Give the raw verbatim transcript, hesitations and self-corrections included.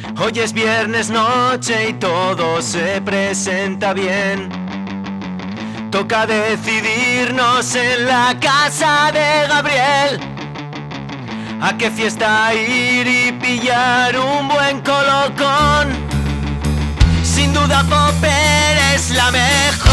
Hoy es viernes noche y todo se presenta bien. Toca decidirnos en la casa de Gabriel a qué fiesta ir y pillar un buen colocón. Sin duda Popper es la mejor